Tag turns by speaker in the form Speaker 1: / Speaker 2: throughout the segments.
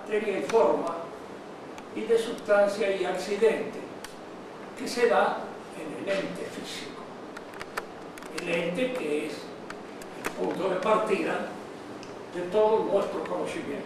Speaker 1: materia y forma, y de sustancia y accidente, que se da en el ente físico. El ente que es el punto de partida de todo nuestro conocimiento.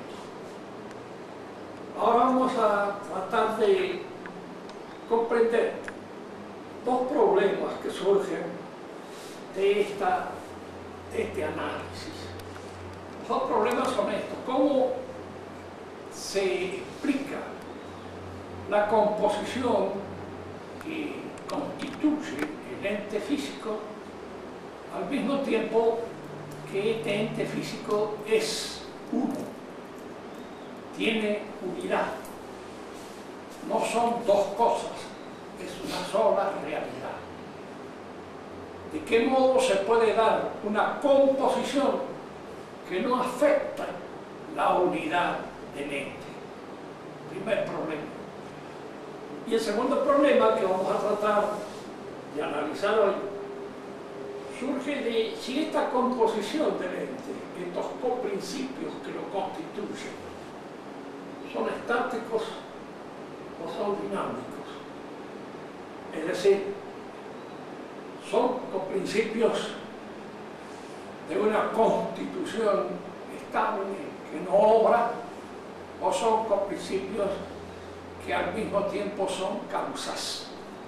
Speaker 1: Ahora vamos a tratar de comprender dos problemas que surgen de este análisis. Los dos problemas son estos: cómo se explica la composición que constituye el ente físico, al mismo tiempo que este ente físico es uno, tiene unidad. No son dos cosas, es una sola realidad. ¿De qué modo se puede dar una composición que no afecta la unidad del ente? Primer problema. Y el segundo problema que vamos a tratar de analizar hoy surge de si esta composición del ente, estos coprincipios que lo constituyen, son estáticos o son dinámicos. Es decir, son coprincipios de una constitución estable que no obra, o son coprincipios que al mismo tiempo son causas,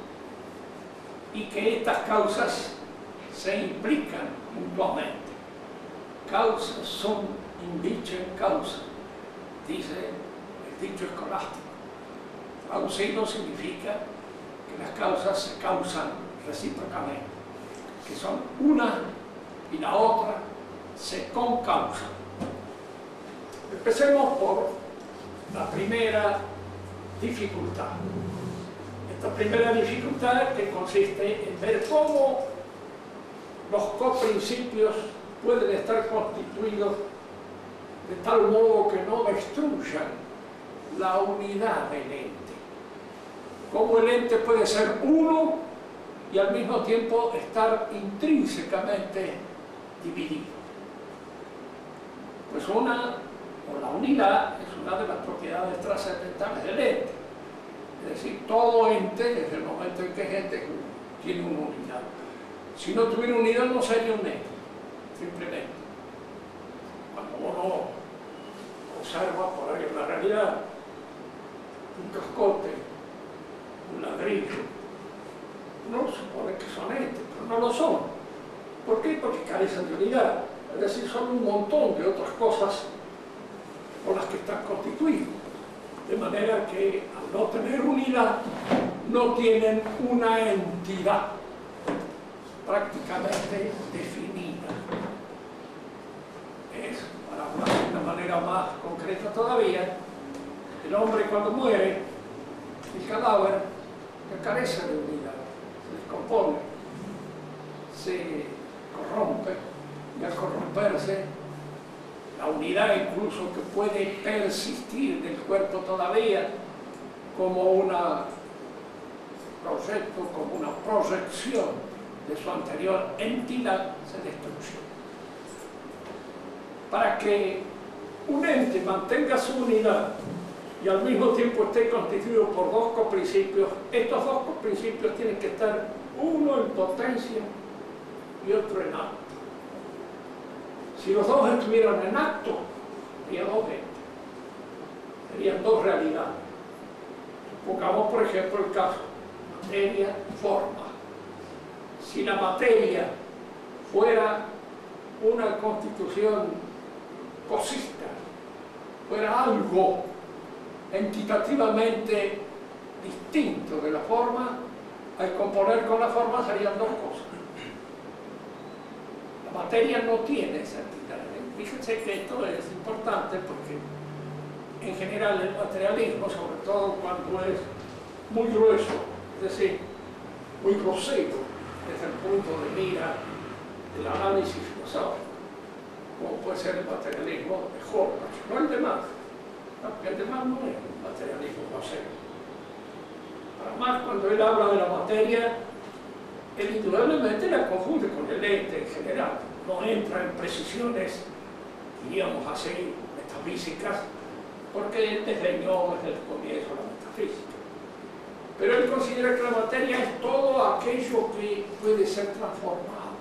Speaker 1: y que estas causas se implican mutuamente. Causas sunt indicem causa, dice el dicho escolástico. Traducido significa que las causas se causan recíprocamente, que son una y la otra se concausan. Empecemos por la primera dificultad. Esta primera dificultad que consiste en ver cómo los coprincipios pueden estar constituidos de tal modo que no destruyan la unidad del ente. Cómo el ente puede ser uno y al mismo tiempo estar intrínsecamente dividido. Pues la unidad es una de las propiedades trascendentales del ente. Es decir, todo ente, desde el momento en que es ente, tiene una unidad. Si no tuviera unidad no sería un ente, simplemente. Cuando uno observa por ahí en la realidad un cascote, un ladrillo, uno supone que son entes, pero no lo son. ¿Por qué? Porque carecen de unidad. Es decir, son un montón de otras cosas por las que están constituidos. De manera que al no tener unidad, no tienen una entidad prácticamente definida. Es, para hablar de una manera más concreta todavía, el hombre cuando muere, el cadáver carece de unidad, se descompone, se corrompe, y al corromperse, la unidad incluso que puede persistir del cuerpo todavía como una proyecto, como una proyección de su anterior entidad, se destruye. Para que un ente mantenga su unidad y al mismo tiempo esté constituido por dos coprincipios, estos dos coprincipios tienen que estar uno en potencia y otro en acto. Si los dos estuvieran en acto, serían dos entes, serían dos realidades. Supongamos, por ejemplo, el caso materia, forma. Si la materia fuera una constitución cosista, fuera algo entitativamente distinto de la forma, al componer con la forma serían dos cosas. La materia no tiene esa entidad. Fíjense que esto es importante porque en general el materialismo, sobre todo cuando es muy grueso, es decir, muy grosero desde el punto de mira del análisis filosófico, como puede ser el materialismo de Horkheimer, no el de Marx. El de Marx no es un materialismo grosero. Para Marx, cuando él habla de la materia, él indudablemente la confunde con el ente en general, no entra en precisiones, diríamos así, metafísicas, porque él desdeñó desde el comienzo la metafísica. Pero él considera que la materia es todo aquello que puede ser transformado.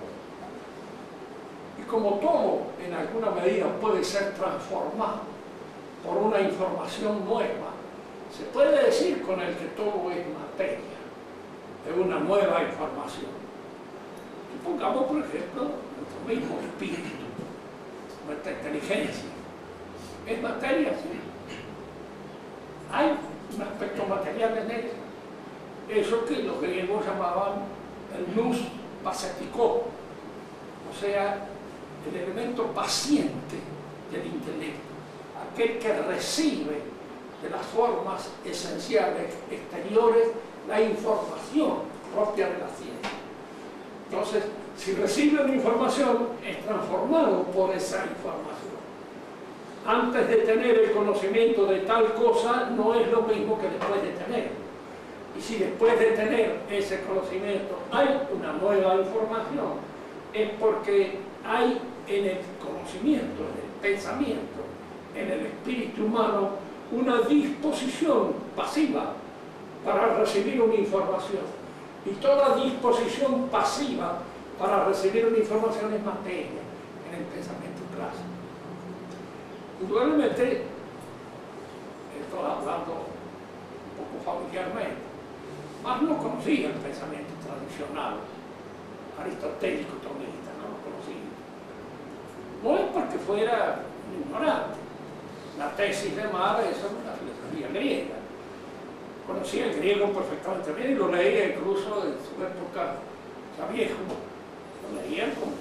Speaker 1: Y como todo, en alguna medida, puede ser transformado por una información nueva, se puede decir con él que todo es materia, de una nueva información. Supongamos, por ejemplo, nuestro mismo espíritu, nuestra inteligencia. ¿Es materia? Sí. Hay un aspecto material en ella. Eso que los griegos llamaban el nous pasetikó, o sea, el elemento paciente del intelecto, aquel que recibe de las formas esenciales exteriores la información propia de la ciencia. Entonces, si recibe una información, es transformado por esa información. Antes de tener el conocimiento de tal cosa, no es lo mismo que después de tener. Y si después de tener ese conocimiento hay una nueva información, es porque hay en el conocimiento, en el pensamiento, en el espíritu humano, una disposición pasiva para recibir una información. Y toda disposición pasiva para recibir una información es materia en el pensamiento clásico. Indudablemente, estoy hablando un poco familiarmente, mas no conocía el pensamiento tradicional, aristotélico, tomista, no lo conocía. No es porque fuera un ignorante. La tesis de Mar es una filosofía griega. Conocía el griego perfectamente bien y lo leía incluso en su época ya viejo. Lo leía como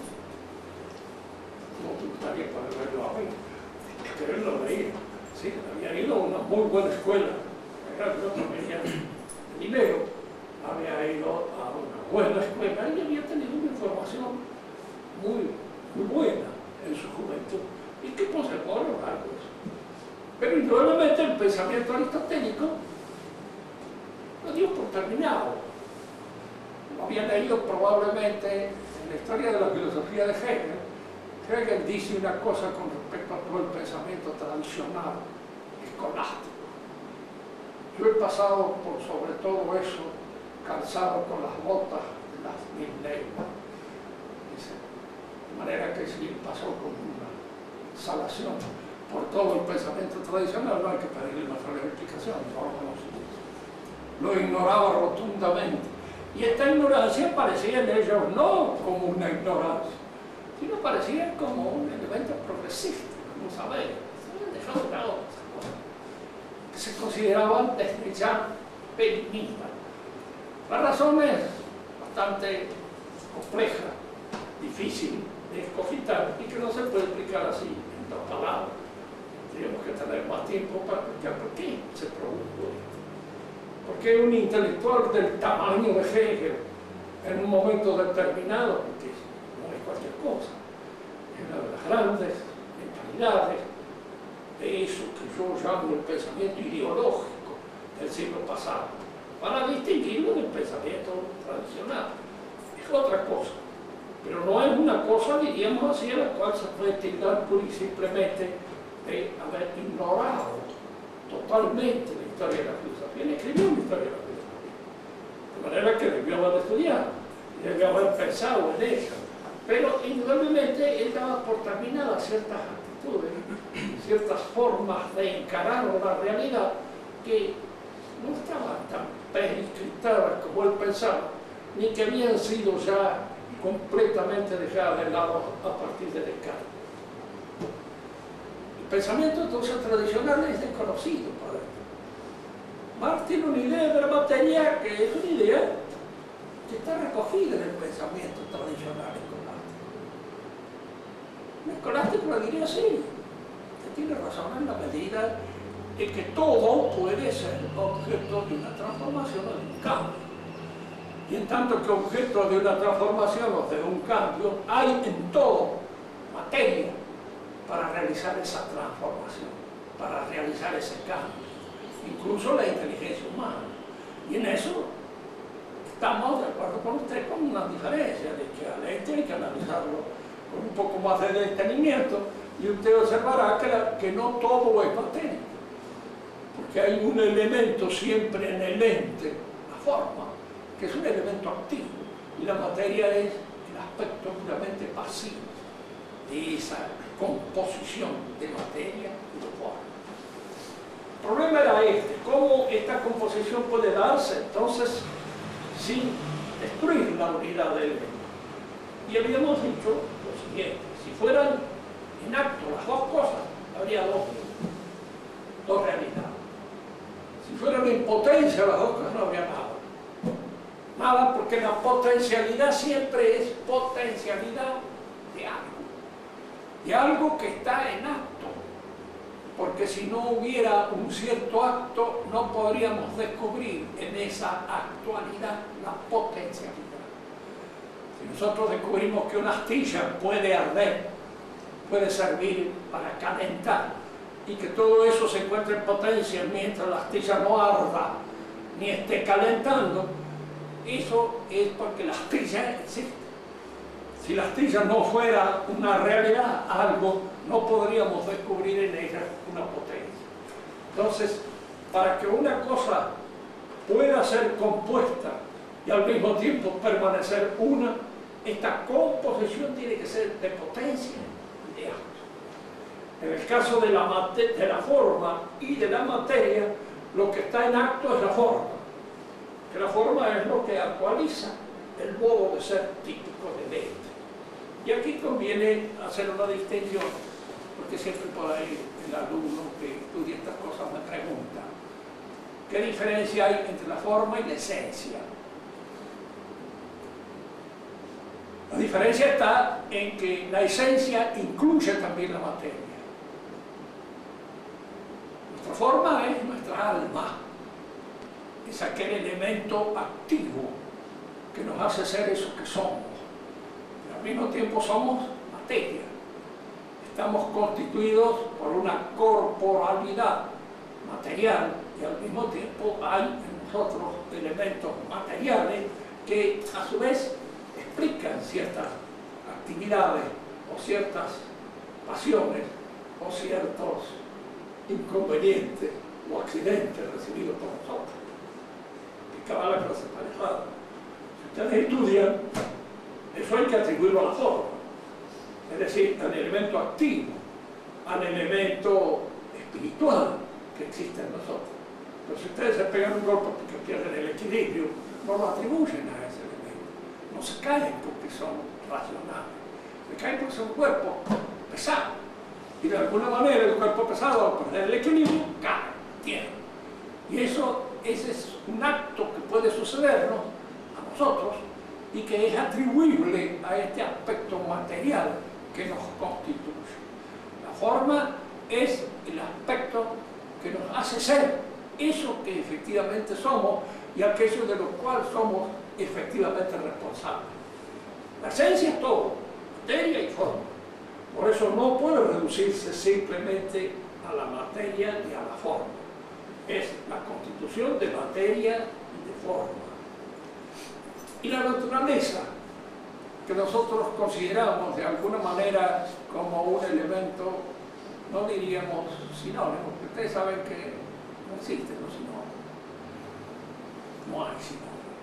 Speaker 1: te gustaría poder verlo a mí, pero él lo leía. Sí, había ido a una muy buena escuela, era yo tenía dinero, había ido a una buena escuela y había tenido una información muy buena en su juventud y que conservó a lo largo de eso. Pero indudablemente el pensamiento aristotélico lo dio por terminado. Lo había leído probablemente en la historia de la filosofía de Hegel. Hegel dice una cosa con respecto a todo el pensamiento tradicional, escolástico. Yo he pasado por sobre todo eso, calzado con las botas de las 1000 leguas. Dice, de manera que si pasó con una salación por todo el pensamiento tradicional, no hay que pedirle mayor explicación, no lo conocía. Lo ignoraba rotundamente. Y esta ignorancia parecía en ellos no como una ignorancia, sino parecía como un elemento progresista, como un saber. Se habían dejado de lado esas cosas, que se consideraban desde ya benignas. La razón es bastante compleja, difícil de escogitar y que no se puede explicar así en 2 palabras. Tenemos que tener más tiempo para explicar por qué se produjo esto. Porque un intelectual del tamaño de Hegel, en un momento determinado, porque no es cualquier cosa, es una de las grandes mentalidades de eso que yo llamo el pensamiento ideológico del siglo pasado, para distinguirlo del pensamiento tradicional. Es otra cosa, pero no es una cosa, diríamos así, a la cual se puede tildar pura y simplemente de haber ignorado totalmente la historia de la filosofía. Él escribió una historia de la filosofía, de manera que debió haber estudiado, debió haber pensado en ella, pero indudablemente él daba por terminadas ciertas actitudes, ciertas formas de encarar la realidad que no estaban tan prescriptadas como él pensaba, ni que habían sido ya completamente dejadas de lado a partir de Descartes. El pensamiento entonces tradicional es desconocido para él. Marx tiene una idea de la materia que es una idea que está recogida en el pensamiento tradicional escolástico. El escolástico lo diría así, que tiene razón en la medida de que todo puede ser objeto de una transformación o de un cambio. Y en tanto que objeto de una transformación o de un cambio, hay en todo materia para realizar esa transformación, para realizar ese cambio, incluso la inteligencia humana. Y en eso estamos de acuerdo con usted con una diferencia, de que a este hay que analizarlo con un poco más de detenimiento, y usted observará que no todo es materia. porque hay un elemento siempre en el ente, la forma, que es un elemento activo, y la materia es el aspecto puramente pasivo de esa composición de materia y de forma. El problema era este: cómo esta composición puede darse entonces sin destruir la unidad del elemento. Y habíamos dicho lo siguiente: si fueran en acto las dos cosas, habría dos realidades. Si fueran en potencia las dos cosas, no habría nada. Nada, porque la potencialidad siempre es potencialidad de algo que está en acto. Porque si no hubiera un cierto acto, no podríamos descubrir en esa actualidad la potencialidad. Si nosotros descubrimos que una astilla puede arder, puede servir para calentar, y que todo eso se encuentra en potencia mientras la astilla no arda ni esté calentando, eso es porque la astilla existe. Si la astilla no fuera una realidad, algo, no podríamos descubrir en ella una potencia. Entonces, para que una cosa pueda ser compuesta y al mismo tiempo permanecer una, esta composición tiene que ser de potencia y de acto. En el caso de la forma y de la materia, lo que está en acto es la forma, que la forma es lo que actualiza el modo de ser típico del ente. Y aquí conviene hacer una distinción, porque siempre por ahí el alumno que estudia estas cosas me pregunta: ¿qué diferencia hay entre la forma y la esencia? La diferencia está en que la esencia incluye también la materia. Nuestra forma es nuestra alma, es aquel elemento activo que nos hace ser eso que somos. Pero al mismo tiempo somos materia. Estamos constituidos por una corporalidad material y al mismo tiempo hay en nosotros elementos materiales que a su vez explican ciertas actividades o ciertas pasiones o ciertos inconvenientes o accidentes recibidos por nosotros. Explicaba la clase pasada. Si ustedes estudian, eso hay que atribuirlo a la forma, es decir, al elemento activo, al elemento espiritual que existe en nosotros. Pero si ustedes se pegan un golpe porque pierden el equilibrio, no lo atribuyen a ese elemento. No se caen porque son racionales, se caen porque son cuerpos pesados. Y de alguna manera el cuerpo pesado, al perder el equilibrio, cae a tierra. Y ese es un acto que puede sucedernos a nosotros y que es atribuible a este aspecto material que nos constituye. La forma es el aspecto que nos hace ser eso que efectivamente somos y aquello de lo cual somos efectivamente responsables. La esencia es todo, materia y forma. Por eso no puede reducirse simplemente a la materia y a la forma. Es la constitución de materia y de forma. Y la naturaleza, que nosotros consideramos de alguna manera como un elemento, no diríamos sinónimo, porque ustedes saben que no existen los sinónimos. No hay sinónimo.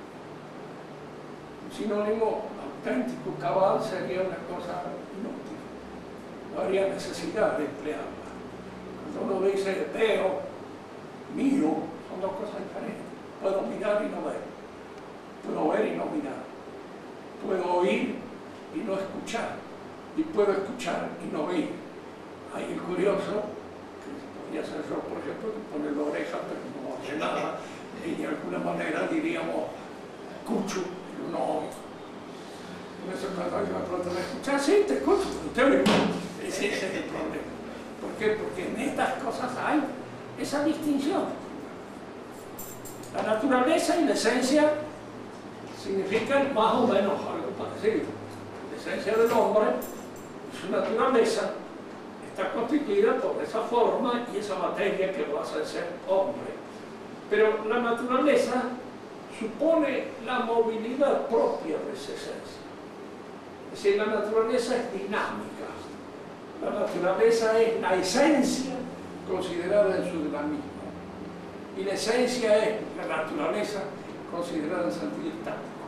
Speaker 1: Un sinónimo auténtico, cabal, sería una cosa inútil. No habría necesidad de emplearla. Cuando uno dice veo, miro, son dos cosas diferentes. Puedo mirar y no ver. Puedo ver y no mirar. Puedo oír y no escuchar. Y puedo escuchar y no oír. Hay el curioso, que podría ser yo, por ejemplo, que pone la oreja pero no oye nada, y de alguna manera diríamos escucho, pero no oigo. En eso cuando alguien me pregunta, ¿me escuchas? Sí, te escucho, pero usted oye. Ese es el problema. ¿Por qué? Porque en estas cosas hay esa distinción. La naturaleza y la esencia significan más o menos algo parecido. La esencia del hombre y su naturaleza está constituida por esa forma y esa materia que lo hace ser hombre. Pero la naturaleza supone la movilidad propia de esa esencia. Es decir, la naturaleza es dinámica. La naturaleza es la esencia considerada en su dinamismo. y la esencia es la naturaleza considerada en sentido estático.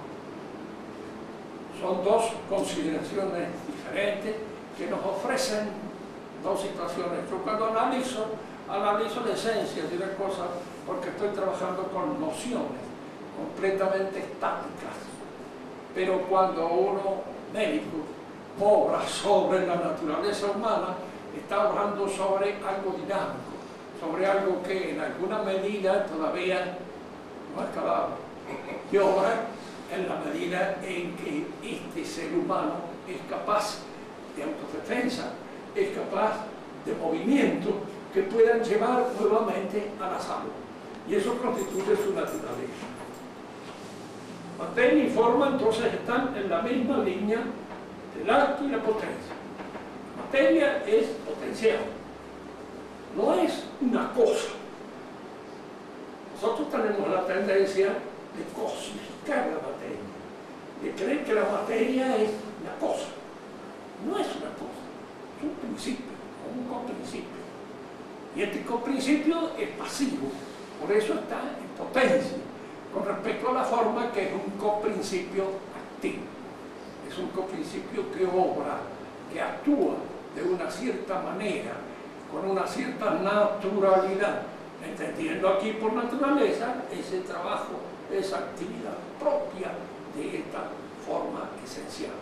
Speaker 1: Son dos consideraciones diferentes que nos ofrecen dos situaciones. Yo cuando analizo la esencia de una cosa porque estoy trabajando con nociones completamente estáticas. Pero cuando uno, médico, obra sobre la naturaleza humana, está obrando sobre algo dinámico, sobre algo que en alguna medida todavía no ha acabado. Y obra en la medida en que este ser humano es capaz de autodefensa, es capaz de movimientos que puedan llevar nuevamente a la salud. Y eso constituye su naturaleza. Materia y forma entonces están en la misma línea del acto y la potencia. Materia es potencial, no es una cosa. Nosotros tenemos la tendencia de cosificar la materia, de creer que la materia es una cosa. No es una cosa, es un principio, un coprincipio. Y este coprincipio es pasivo, por eso está en potencia, con respecto a la forma que es un coprincipio activo. Es un coprincipio que obra, que actúa de una cierta manera, con una cierta naturalidad, entendiendo aquí por naturaleza ese trabajo, esa actividad propia de esta forma esencial.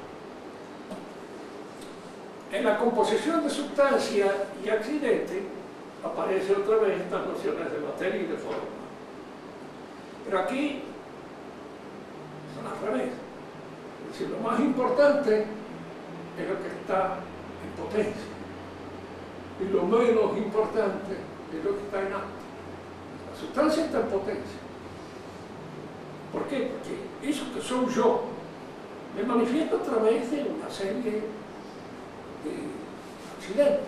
Speaker 1: En la composición de sustancia y accidente aparece otra vez estas nociones de materia y de forma. Pero aquí son al revés. Es decir, lo más importante es lo que está en potencia y lo menos importante es lo que está en acto. La sustancia está en potencia. ¿Por qué? Porque eso que soy yo me manifiesto a través de una serie de accidentes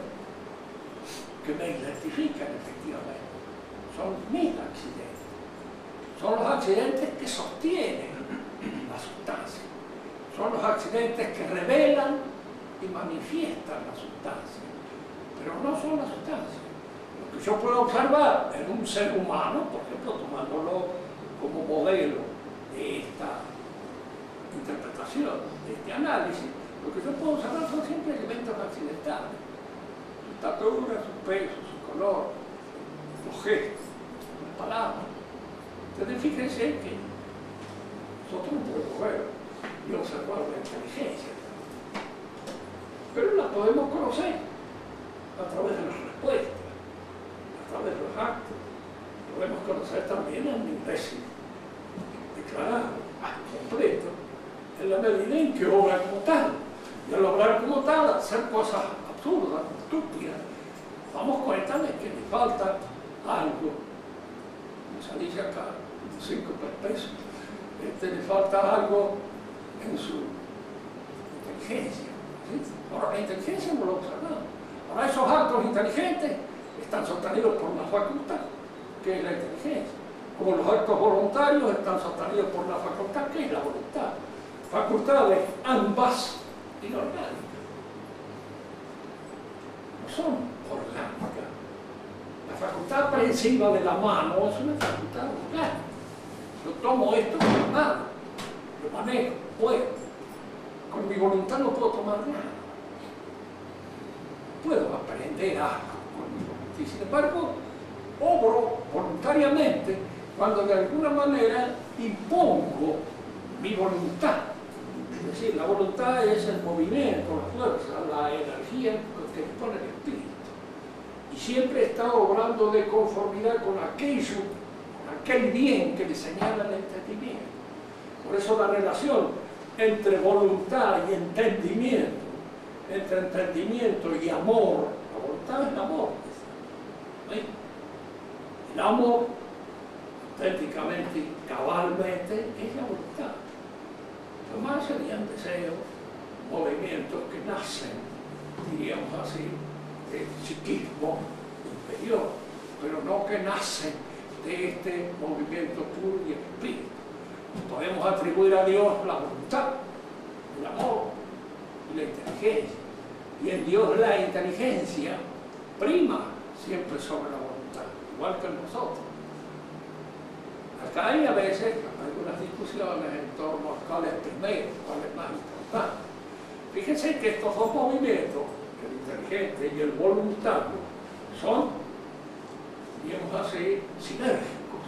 Speaker 1: que me identifican efectivamente. Son mis accidentes. Son los accidentes que sostienen la sustancia. Son los accidentes que revelan y manifiestan la sustancia. Pero no son la sustancia. Lo que yo puedo observar en un ser humano, por ejemplo, tomándolo como modelo de esta interpretación, de este análisis, lo que yo puedo observar son siempre elementos accidentales. Su estatura, su peso, su color, los gestos, las palabras. Entonces fíjense que nosotros no podemos ver y observar la inteligencia, pero la podemos conocer a través de las respuestas, a través de los actos. Podemos conocer también al imbécil declarado, completo, en la medida en que obra como tal. Y al obrar como tal, hacer cosas absurdas, estúpidas, damos cuenta de que le falta algo. Me salí acá 5 pesos. Le falta algo en su inteligencia. ¿Sí? Ahora, la inteligencia no lo observamos. Ahora, esos actos inteligentes están sostenidos por una facultad, que es la inteligencia. Como los actos voluntarios están sostenidos por una facultad, que es la voluntad. Facultades ambas inorgánicas. No son orgánicas. La facultad aprehensiva de la mano es una facultad orgánica. Yo tomo esto con la mano, lo manejo, puedo. Con mi voluntad no puedo tomar nada. Puedo aprender algo con mi voluntad. Y sin embargo, obro voluntariamente cuando de alguna manera impongo mi voluntad. Es decir, la voluntad es el movimiento, la fuerza, la energía que dispone el espíritu. Y siempre está obrando de conformidad con aquello, con aquel bien que le señala el entendimiento. Por eso la relación entre voluntad y entendimiento, entre entendimiento y amor, la voluntad es el amor. ¿Sí? El amor, auténticamente, cabalmente, es la voluntad. Lo más serían deseos, movimientos que nacen, diríamos así, del psiquismo inferior, pero no que nacen de este movimiento puro y espíritu. Podemos atribuir a Dios la voluntad, el amor y la inteligencia. Y en Dios la inteligencia prima siempre sobre la voluntad, igual que en nosotros. Acá hay a veces algunas discusiones en torno a cuál es primero, cuál es más importante. Fíjense que estos dos movimientos, el inteligente y el voluntario, son, digamos así, sinérgicos.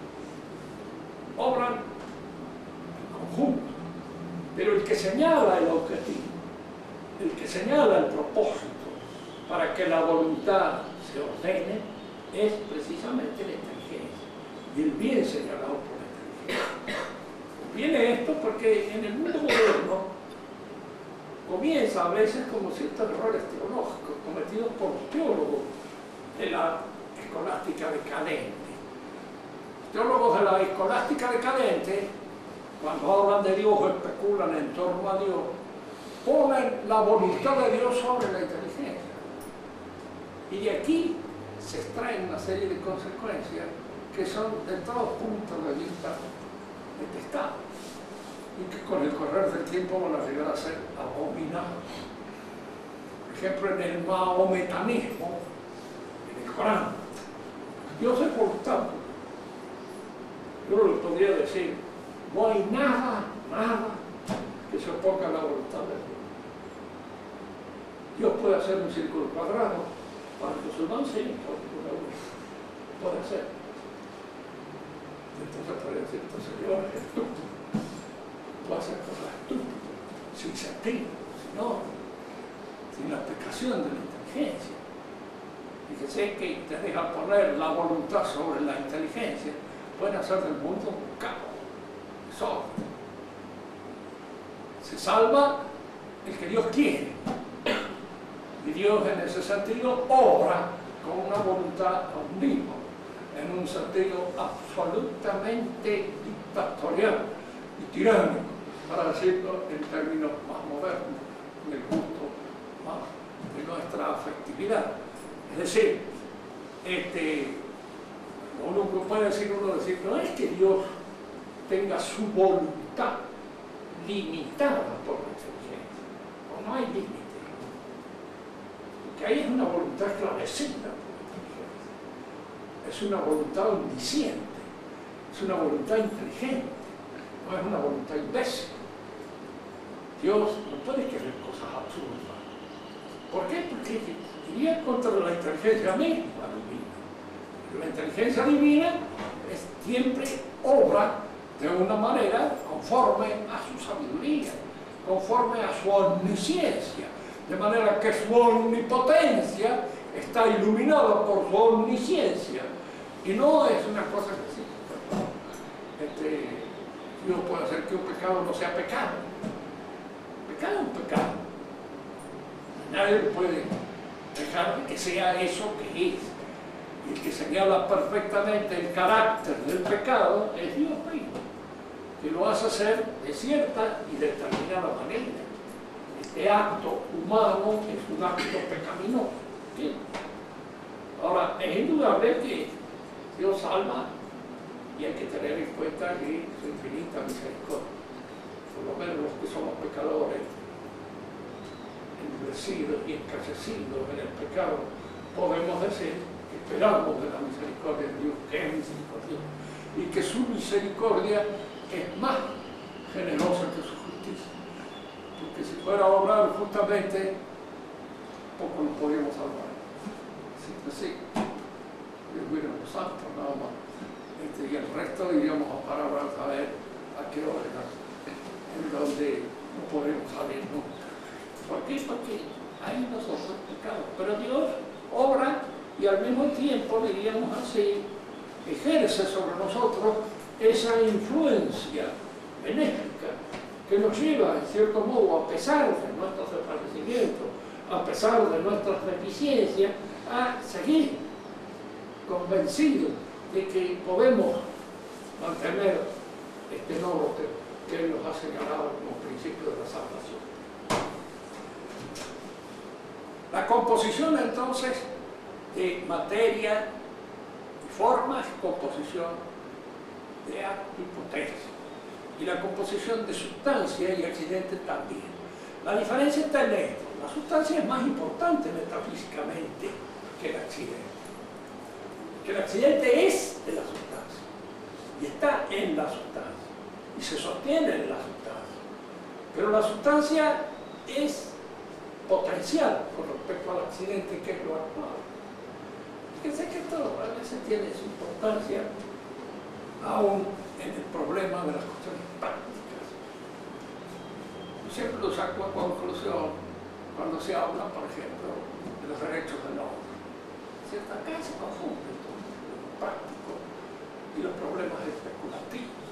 Speaker 1: Obran en conjunto. Pero el que señala el objetivo, el que señala el propósito para que la voluntad se ordene, es precisamente la inteligencia. Y el bien señalado por la inteligencia. Viene esto porque en el mundo moderno comienza a veces como ciertos errores teológicos cometidos por los teólogos de la escolástica decadente. Los teólogos de la escolástica decadente, cuando hablan de Dios o especulan en torno a Dios, ponen la voluntad de Dios sobre la inteligencia. Y de aquí se extraen una serie de consecuencias que son de todos puntos de vista detestables y que con el correr del tiempo van a llegar a ser abominados. Por ejemplo, en el mahometanismo, en el Corán, Dios es voluntad. Yo no le podría decir, no hay nada que se oponga a la voluntad de Dios. Dios puede hacer un círculo cuadrado, para el musulmán sí, puede hacer. Entonces podría decir, este señor es estúpido, puede hacer cosas estúpidas, sin sentido, sin la aplicación de la inteligencia. Fíjense que te deja poner la voluntad sobre la inteligencia, pueden hacer del mundo un caos, desorden. Se salva el que Dios quiere. Y Dios en ese sentido obra con una voluntad omnívora, en un sentido absolutamente dictatorial y tiránico, para decirlo en términos más modernos, en el gusto más de nuestra afectividad. Es decir, uno puede decir, no es que Dios tenga su voluntad limitada por la inteligencia, o no hay límite. Porque ahí es una voluntad esclarecida por la inteligencia. Es una voluntad omnisciente, es una voluntad inteligente, no es una voluntad imbécil. Dios no puede querer cosas absurdas. ¿Por qué? Porque iría contra la inteligencia misma divina. La inteligencia divina siempre obra de una manera conforme a su sabiduría, conforme a su omnisciencia, de manera que su omnipotencia está iluminada por su omnisciencia y no es una cosa que sí, Dios puede hacer que un pecado no sea pecado. Pecado es un pecado. Nadie puede dejar de que sea eso que es. Y el que señala perfectamente el carácter del pecado es Dios mismo, que lo hace ser de cierta y determinada manera. Este acto humano es un acto pecaminoso. ¿Sí? Ahora, es indudable que Dios salva y hay que tener en cuenta que su infinita misericordia, por lo menos los que somos pecadores, endurecidos y encallecidos en el pecado, podemos decir que esperamos de la misericordia de Dios, que es misericordioso, y que su misericordia es más generosa que su justicia, porque si fuera a obrar justamente, poco nos podríamos salvar. Sí, Dios mira los santos nada más, y el resto iríamos a parar a ver a qué hora, en donde no podremos salir nunca. ¿Por qué? Porque hay nosotros pecados, pero Dios obra y al mismo tiempo, diríamos así, ejerce sobre nosotros esa influencia benéfica que nos lleva, en cierto modo, a pesar de nuestros desfallecimientos, a pesar de nuestras deficiencias, a seguir convencidos de que podemos mantener este logro que Él nos ha señalado como principio de la salvación. La composición entonces de materia y forma es composición de acto y potencia. Y la composición de sustancia y accidente también. La diferencia está en esto. La sustancia es más importante metafísicamente que el accidente. Que el accidente es de la sustancia. y está en la sustancia, y se sostiene en la sustancia. Pero la sustancia es potencial con respecto al accidente, que es lo actual. Fíjense que esto a veces tiene su importancia aún en el problema de las cuestiones prácticas. Siempre lo saco a conclusión cuando se habla, por ejemplo, de los derechos del hombre. Acá se confunde todo lo práctico y los problemas especulativos.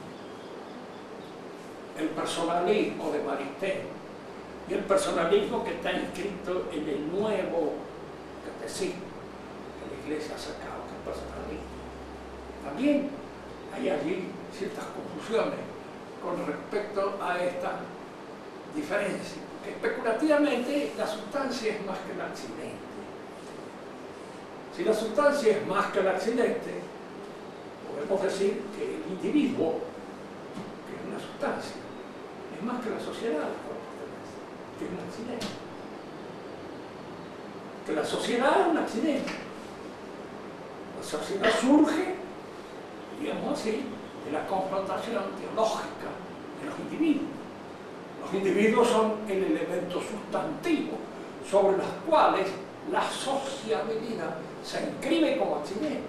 Speaker 1: El personalismo de Maritain y el personalismo que está inscrito en el nuevo catecismo que la Iglesia ha sacado, que es personalismo. También hay allí ciertas confusiones con respecto a esta diferencia, porque especulativamente la sustancia es más que el accidente. Si la sustancia es más que el accidente, podemos decir que el individuo, que es una sustancia, es más que la sociedad, que es un accidente. Que la sociedad es un accidente. La sociedad surge, digamos así, de la confrontación teológica de los individuos. Los individuos son el elemento sustantivo sobre los cuales la sociabilidad se inscribe como accidente.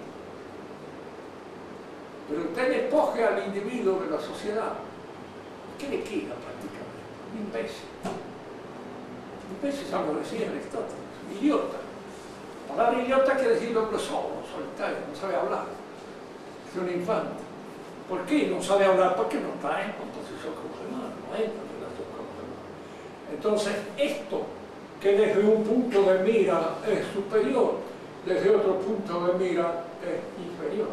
Speaker 1: Pero usted despoje al individuo de la sociedad, ¿qué le queda prácticamente? Un imbécil. Un imbécil, ya lo decía Aristóteles, un idiota. La palabra idiota quiere decir hombre solo, solitario, no sabe hablar. Es un infante. ¿Por qué no sabe hablar? Porque no está en composición con los demás, no entra en relación con los demás. Entonces, esto que desde un punto de mira es superior, desde otro punto de mira es inferior.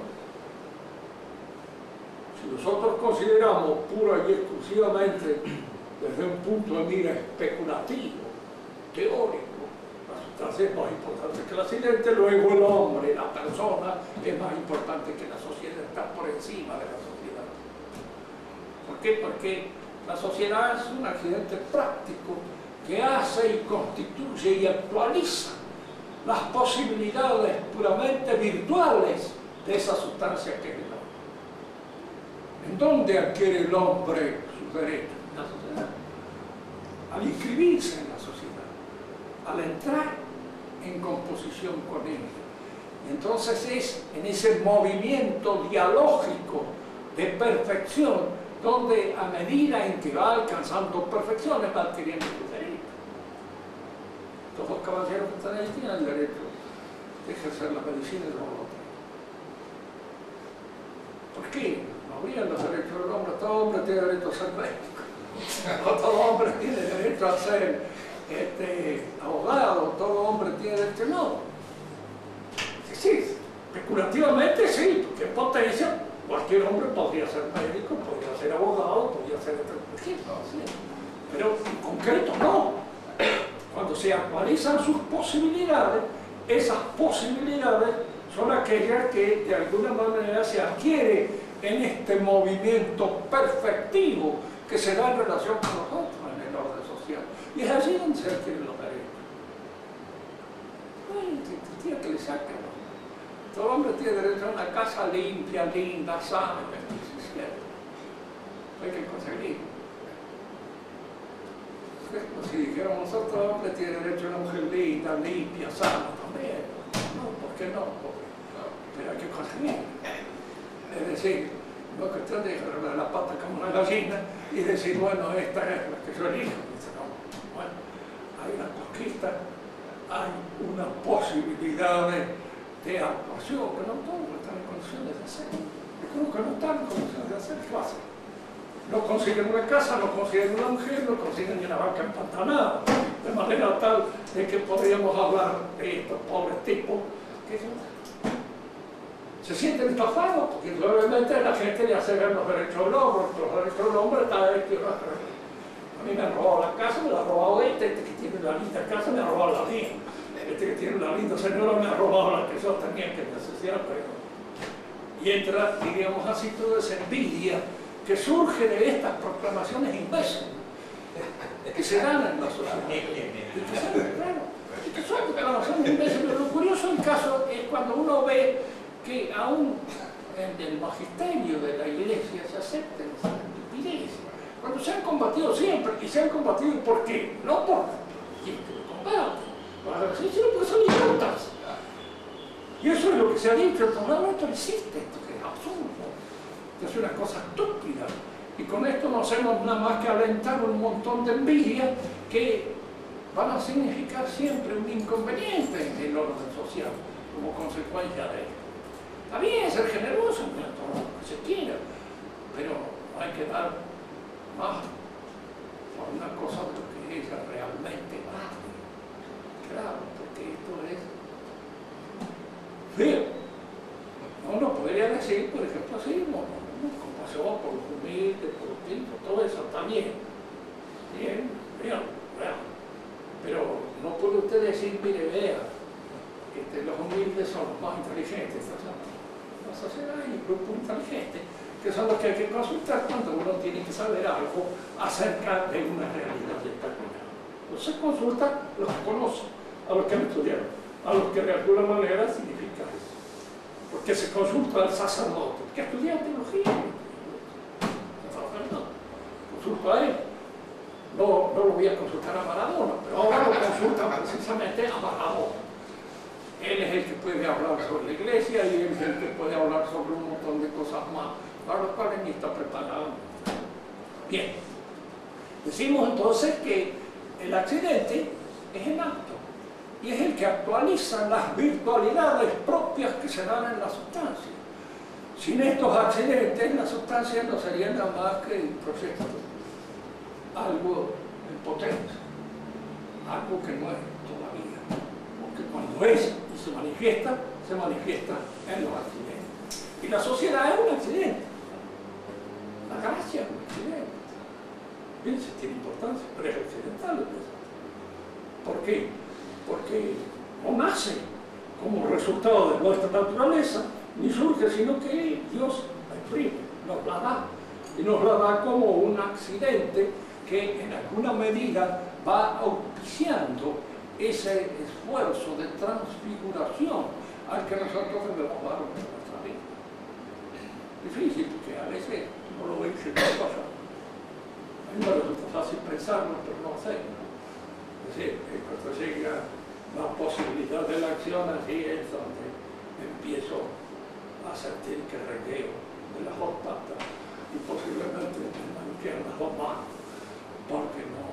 Speaker 1: Si nosotros consideramos pura y exclusivamente desde un punto de mira especulativo, teórico, la sustancia es más importante que el accidente, luego el hombre, la persona, es más importante que la sociedad, está por encima de la sociedad. ¿Por qué? Porque la sociedad es un accidente práctico que hace y constituye y actualiza las posibilidades puramente virtuales de esa sustancia que es el hombre. ¿En dónde adquiere el hombre sus derechos? En la sociedad. Al inscribirse en la sociedad, al entrar en composición con ella. Y entonces es en ese movimiento dialógico de perfección donde a medida en que va alcanzando perfecciones va adquiriendo sus derechos. Todos los caballeros que están ahí tienen el derecho de ejercer la medicina y la voluntad. ¿Por qué? No habrían los derechos del hombre. Todo hombre tiene derecho a ser médico. No todo hombre tiene derecho a ser abogado. Todo hombre tiene derecho, no. Sí, especulativamente sí, porque en potencia cualquier hombre podría ser médico, podría ser abogado, podría ser pero en concreto no. Cuando se actualizan sus posibilidades, esas posibilidades son aquellas que de alguna manera se adquiere en este movimiento perfectivo que se da en relación con nosotros en el orden social. Y es allí donde se adquieren los derechos. Tiene que le sacan. Todo hombre tiene derecho a una casa limpia, linda, sana, es cierto. Hay que conseguirlo. Si dijéramos nosotros, todo hombre tiene derecho a una mujer linda, limpia, sana también. No, ¿por qué no? Pero hay que conseguirlo. Es decir, no es cuestión de agarrar la pata como una gallina y decir, bueno, esta es la que yo elijo. Dice, no, bueno, hay una conquista, hay una posibilidad de actuación que no todos están en condiciones de hacer. Y creo que no están en condiciones de hacer, ¿qué va a hacer? No consiguen una casa, no consiguen una mujer, no consiguen una vaca empantanada, de manera tal de que podríamos hablar de estos pobres tipos que se sienten estafados, porque obviamente la gente le hace ver los derechos del hombre, los derechos del hombre están hechos. A mí me han robado la casa, me la ha robado este que tiene una linda casa me ha robado la mía, este que tiene una linda señora me ha robado la que yo tenía que necesitar, pero... Y entra, diríamos así, toda esa envidia que surge de estas proclamaciones imbéciles que se dan en la sociedad. Y que son proclamaciones imbéciles. Lo curioso del caso es cuando uno ve que aún en el magisterio de la Iglesia se acepten esas estupideces. Cuando se han combatido siempre, y se han combatido ¿por qué? No por quien lo combate, para decir, si no puede ser idiotas. Y eso es lo que se ha dicho, el Parlamento existe, esto que es absurdo, es una cosa estúpida. Y con esto no hacemos nada más que alentar un montón de envidia que van a significar siempre un inconveniente en el orden social, como consecuencia de esto. Está bien ser generoso en todo lo que se quiera, pero hay que dar más por una cosa de lo que ella realmente vale. Claro, porque esto es feo. Uno podría decir, por ejemplo, así, compasión por los humildes, por los tipos, todo eso está bien. Bien, bien, bien. Pero no puede usted decir, mire, vea, los humildes son los más inteligentes. La sociedad hay un grupo inteligente, que son los que hay que consultar cuando uno tiene que saber algo acerca de una realidad determinada. Entonces consulta a los que conocen, a los que han estudiado, a los que de alguna manera significa eso. Porque se consulta al sacerdote, que estudia teología. Consulta a él. No lo voy a consultar a Maradona, pero ahora lo consulta precisamente a Maradona. Él es el que puede hablar sobre la iglesia y él es el que puede hablar sobre un montón de cosas más, para los cuales ni está preparado. Bien, decimos entonces que el accidente es el acto y es el que actualiza las virtualidades propias que se dan en la sustancia. Sin estos accidentes, la sustancia no sería nada más que un proceso, algo en potencia, algo que no es todavía, porque cuando es y se manifiesta en los accidentes. Y la sociedad es un accidente, la gracia es un accidente. Bien, sí tiene importancia, pero es accidental. ¿Por qué? Porque no nace como resultado de nuestra naturaleza, ni surge, sino que Dios la imprime, nos la da. Y nos la da como un accidente que en alguna medida va auspiciando ese esfuerzo de transfiguración al que nosotros debemos dar en nuestra vida. Difícil, porque a veces no lo ven que no pasa. A mí me resulta fácil pensarlo, pero no hacerlo. Es decir, cuando llega la posibilidad de la acción, así es donde empiezo a sentir que regueo de las dos patas y posiblemente me manquean las dos manos, porque no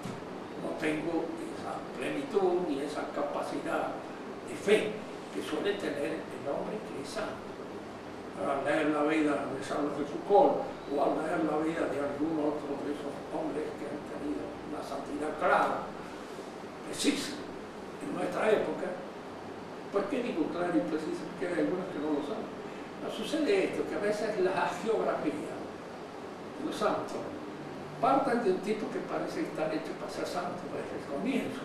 Speaker 1: tengo esa plenitud ni esa capacidad de fe que suele tener el hombre que es santo. Al leer la vida de Charles de Foucault o al leer la vida de algún otro de esos hombres que han tenido una santidad clara, precisa, en nuestra época, ¿por qué digo claro y preciso? Porque hay algunos que no lo saben. No sucede esto, que a veces la geografía de los santos parten de un tipo que parece estar hecho para ser santo desde el comienzo.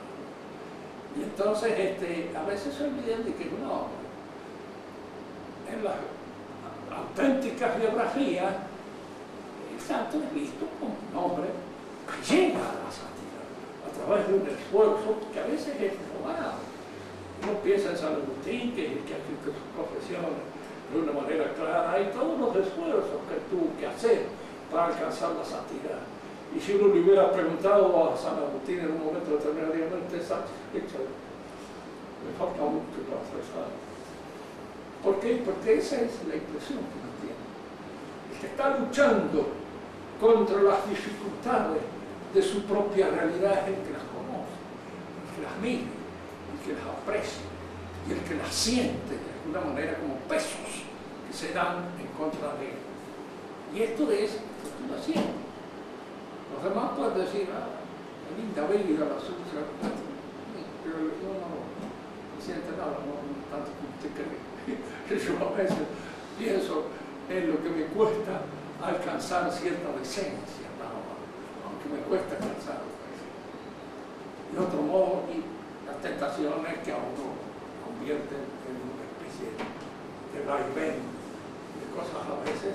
Speaker 1: Y entonces a veces se olvidan de que no, en las auténticas biografías el santo es visto como un hombre que llega a la santidad a través de un esfuerzo que a veces es robado. Uno piensa en San Agustín, que ha escrito sus confesiones de una manera clara, hay todos los esfuerzos que tuvo que hacer para alcanzar la santidad. Y si uno le hubiera preguntado a San Agustín en un momento determinado, diría, no esté satisfecho, me falta mucho para ser santo. ¿Por qué? Porque esa es la impresión que uno tiene. El que está luchando contra las dificultades de su propia realidad es el que las conoce, el que las mide, el que las aprecia y el que las siente de alguna manera como pesos que se dan en contra de él. Y esto es lo que uno siente. Los demás pueden decir, qué linda vida la suya, pero yo no siento nada, no tanto como usted cree. Yo a veces pienso en lo que me cuesta alcanzar cierta decencia, aunque me cuesta alcanzar. De otro modo, y las tentaciones que a uno convierten en una especie de vaivén de cosas a veces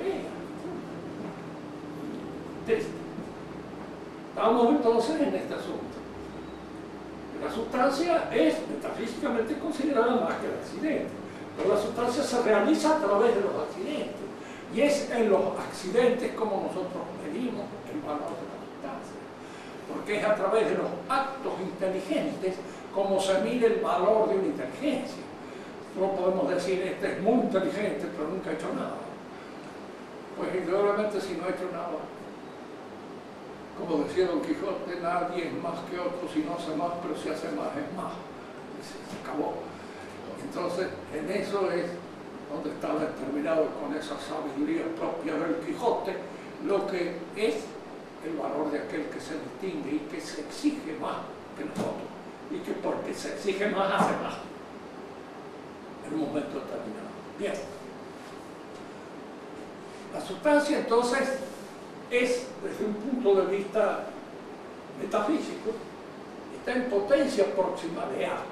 Speaker 1: tristes. Estamos entonces en este asunto. La sustancia es metafísicamente considerada más que el accidente. Pero la sustancia se realiza a través de los accidentes. Y es en los accidentes como nosotros medimos el valor de la sustancia. Porque es a través de los actos inteligentes como se mide el valor de una inteligencia. No podemos decir, este es muy inteligente, pero nunca ha hecho nada. Pues indudablemente si no ha hecho nada, como decía Don Quijote, nadie es más que otro si no hace más, pero si hace más es más. Y se acabó. Entonces, en eso es donde está determinado con esa sabiduría propia del Quijote lo que es el valor de aquel que se distingue y que se exige más que nosotros, y que porque se exige más hace más en un momento determinado. Bien, la sustancia entonces es, desde un punto de vista metafísico, está en potencia próxima de actos.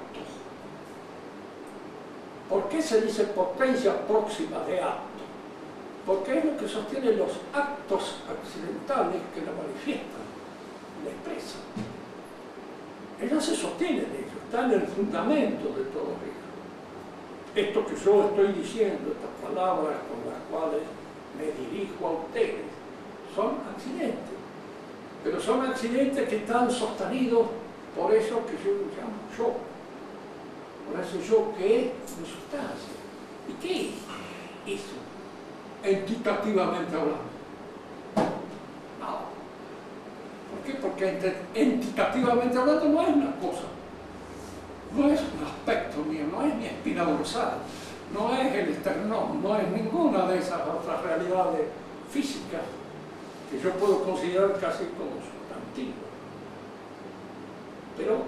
Speaker 1: ¿Por qué se dice potencia próxima de actos? Porque es lo que sostiene los actos accidentales que la manifiestan, la expresan. Ella se sostiene de ello, está en el fundamento de todo ello. Esto que yo estoy diciendo, estas palabras con las cuales me dirijo a ustedes, son accidentes. Pero son accidentes que están sostenidos por eso que yo llamo yo. Por eso yo que es mi sustancia. ¿Y qué es eso? Entitativamente hablando. Nada. ¿Por qué? Porque entitativamente hablando no es una cosa. No es un aspecto mío, no es mi espina dorsal, no es el esternón, no es ninguna de esas otras realidades físicas que yo puedo considerar casi como sustantivas. Pero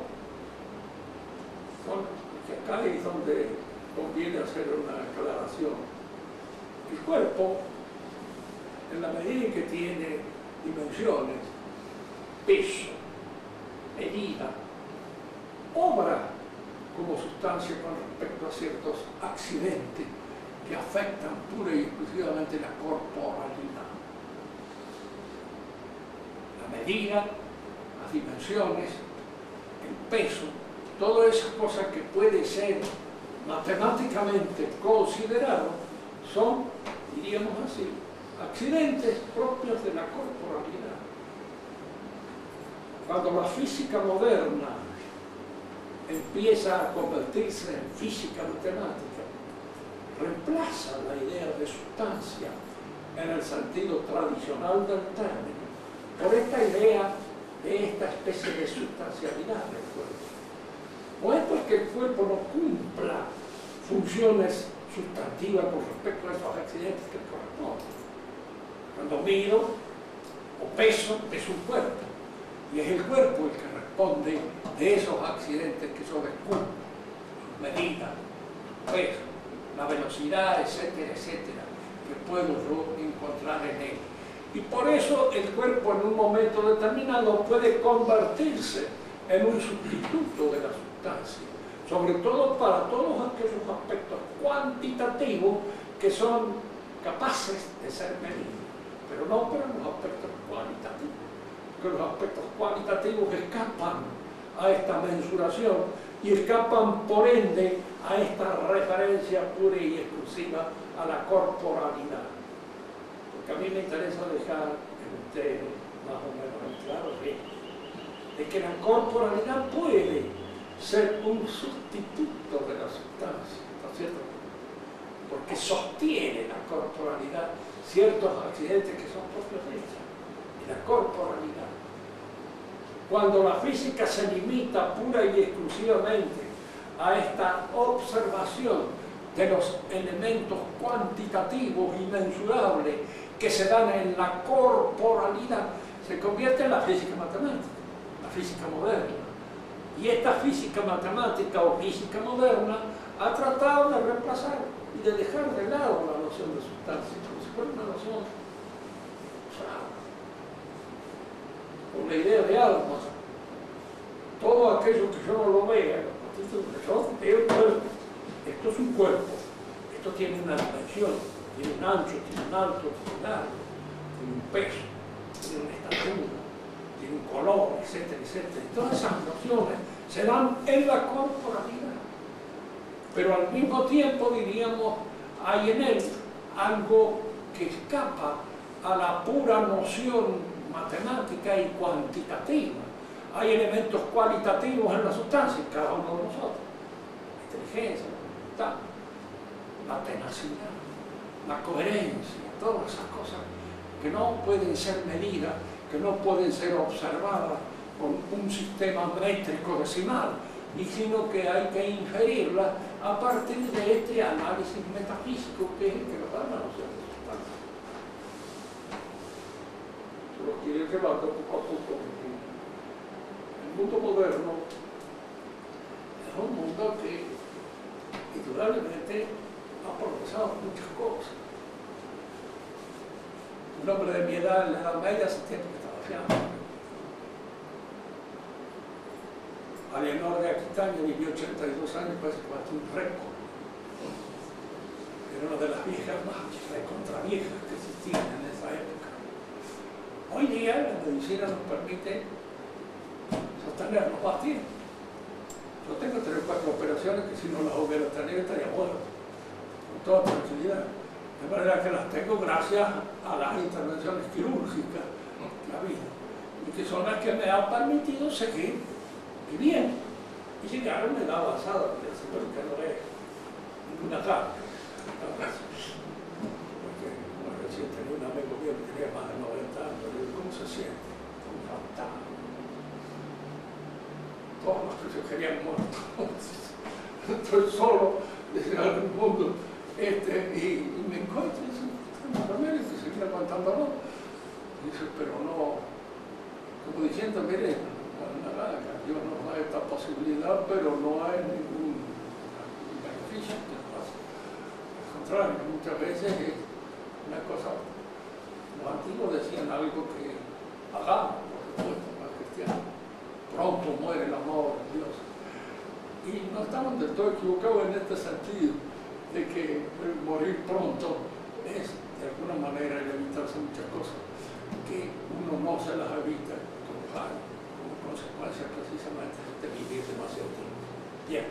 Speaker 1: acá es donde conviene hacer una aclaración. El cuerpo, en la medida en que tiene dimensiones, peso, medida, obra como sustancia con respecto a ciertos accidentes que afectan pura y exclusivamente la corporalidad. La medida, las dimensiones, el peso, todas esas cosas que pueden ser matemáticamente considerados son, diríamos así, accidentes propios de la corporalidad. Cuando la física moderna empieza a convertirse en física matemática, reemplaza la idea de sustancia en el sentido tradicional del término por esta idea de esta especie de sustancialidad del cuerpo. No es porque el cuerpo no cumpla funciones sustantivas con respecto a esos accidentes que le corresponden. Cuando mido o peso, es un cuerpo, y es el cuerpo el que responde de esos accidentes que yo descubro, sus medidas, su peso, la velocidad, etcétera, etcétera, que puedo yo encontrar en él. Y por eso el cuerpo en un momento determinado puede convertirse en un sustituto de la sustancia, sobre todo para todos aquellos aspectos cuantitativos que son capaces de ser medidos, pero no para los aspectos cualitativos, porque los aspectos cualitativos escapan a esta mensuración y escapan por ende a esta referencia pura y exclusiva a la corporalidad. Porque a mí me interesa dejar en ustedes más o menos claro de que la corporalidad puede ser un sustituto de la sustancia, ¿no es cierto? Porque sostiene la corporalidad ciertos accidentes que son propios de ella, y la corporalidad. Cuando la física se limita pura y exclusivamente a esta observación de los elementos cuantitativos y mensurables que se dan en la corporalidad, se convierte en la física matemática, la física moderna. Y esta física matemática o física moderna ha tratado de reemplazar y de dejar de lado la noción de sustancia, como si fuera una noción, con la idea de alma. Todo aquello que yo no lo vea, yo veo el cuerpo. Esto es un cuerpo, esto tiene una dimensión, tiene un ancho, tiene un alto, tiene un largo, tiene un peso, tiene una estatura, tiene un color, etcétera, etcétera. Y todas esas nociones se dan en la corporalidad. pero al mismo tiempo, diríamos, hay en él algo que escapa a la pura noción matemática y cuantitativa. Hay elementos cualitativos en la sustancia, en cada uno de nosotros. La inteligencia, la voluntad, la tenacidad, la coherencia, todas esas cosas que no pueden ser medidas, que no pueden ser observadas con un sistema métrico decimal, y sino que hay que inferirlas a partir de este análisis metafísico que es el que nos da la noción de sustancia. Se lo quiere llevando poco a poco. El mundo moderno es un mundo que indudablemente ha progresado muchas cosas. Un hombre de mi edad en la Edad Media hace tiempo que estaba fiando. Alienor de Aquitania vivió 82 años, parece que batió un récord. Era una de las viejas más recontraviejas que existían en esa época. Hoy día la medicina nos permite sostenernos más tiempo. Yo tengo 3 o 4 operaciones que si no las hubiera tenido estaría muerto, con toda tranquilidad. De manera que las tengo gracias a las intervenciones quirúrgicas que ha habido y que son las que me han permitido seguir viviendo y llegar a una edad avanzada, porque el señor que no es ninguna carga. Porque recién tenía un amigo mío que tenía más de 90 años, le digo, ¿cómo se siente? Un fantasma. Todos los que se querían muertos. Estoy solo desde el mundo y me encuentro y dice, también hay que seguir aguantándolo. Dice, pero no, como diciendo, mire, Dios nos da esta posibilidad, pero no hay ningún beneficio. Al contrario, muchas veces es una cosa. Los antiguos decían algo que hagamos, por supuesto, los cristianos. Pronto muere el amor de Dios. Y no estamos del todo equivocados en este sentido, de que morir pronto es, de alguna manera, el evitarse muchas cosas que uno no se las evita como consecuencia precisamente de vivir demasiado tiempo. Bien.